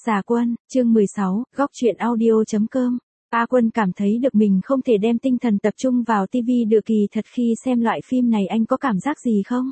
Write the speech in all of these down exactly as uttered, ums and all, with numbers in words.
Giả Quân, chương mười sáu, góc truyện audio.com. A Quân cảm thấy được mình không thể đem tinh thần tập trung vào tivi được, kỳ thật khi xem loại phim này anh có cảm giác gì không?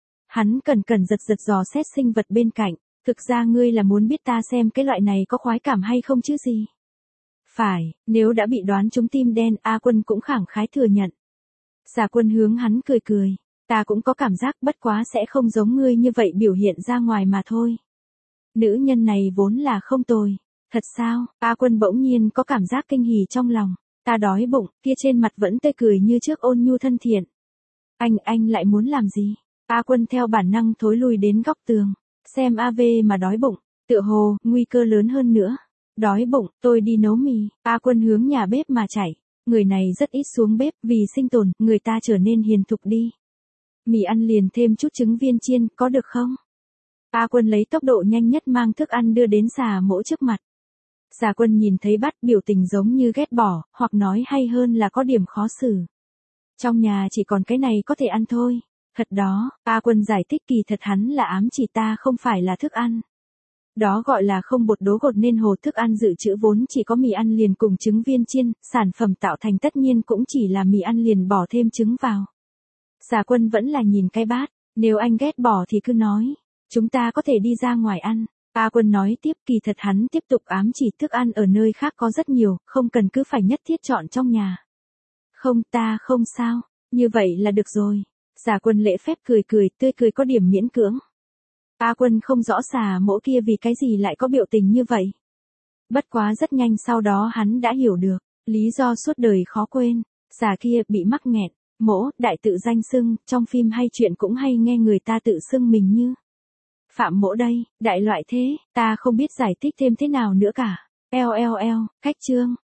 Hắn cẩn cẩn giật giật dò xét sinh vật bên cạnh, thực ra ngươi là muốn biết ta xem cái loại này có khoái cảm hay không chứ gì? Phải, nếu đã bị đoán trúng tim đen, A Quân cũng khẳng khái thừa nhận. Giả Quân hướng hắn cười cười, ta cũng có cảm giác, bất quá sẽ không giống ngươi như vậy biểu hiện ra ngoài mà thôi. Nữ nhân này vốn là không tồi. Thật sao? A Quân bỗng nhiên có cảm giác kinh hỉ trong lòng. Ta đói bụng, kia trên mặt vẫn tươi cười như trước ôn nhu thân thiện. Anh, anh lại muốn làm gì? A Quân theo bản năng thối lui đến góc tường. Xem a vê mà đói bụng, tựa hồ, nguy cơ lớn hơn nữa. Đói bụng, tôi đi nấu mì. A Quân hướng nhà bếp mà chạy. Người này rất ít xuống bếp, vì sinh tồn, người ta trở nên hiền thục đi. Mì ăn liền thêm chút trứng viên chiên, có được không? A Quân lấy tốc độ nhanh nhất mang thức ăn đưa đến Giả Mỗ trước mặt. Giả Quân nhìn thấy bắt biểu tình giống như ghét bỏ, hoặc nói hay hơn là có điểm khó xử. Trong nhà chỉ còn cái này có thể ăn thôi. Thật đó, A Quân giải thích, kỳ thật hắn là ám chỉ ta không phải là thức ăn. Đó gọi là không bột đố gột, nên hồ thức ăn dự trữ vốn chỉ có mì ăn liền cùng trứng viên chiên, sản phẩm tạo thành tất nhiên cũng chỉ là mì ăn liền bỏ thêm trứng vào. Giả Quân vẫn là nhìn cái bát, nếu anh ghét bỏ thì cứ nói. Chúng ta có thể đi ra ngoài ăn. A Quân nói tiếp, kỳ thật hắn tiếp tục ám chỉ thức ăn ở nơi khác có rất nhiều, không cần cứ phải nhất thiết chọn trong nhà. Không, ta không sao, như vậy là được rồi. Giả Quân lễ phép cười cười, tươi cười có điểm miễn cưỡng. A Quân không rõ Giả Mỗ kia vì cái gì lại có biểu tình như vậy. Bất quá rất nhanh sau đó hắn đã hiểu được, lý do suốt đời khó quên. Giả kia bị mắc nghẹn, Mỗ, đại tự danh xưng, trong phim hay chuyện cũng hay nghe người ta tự xưng mình như Phạm Mỗ đây, đại loại thế, ta không biết giải thích thêm thế nào nữa cả. Eo eo eo, cách chương.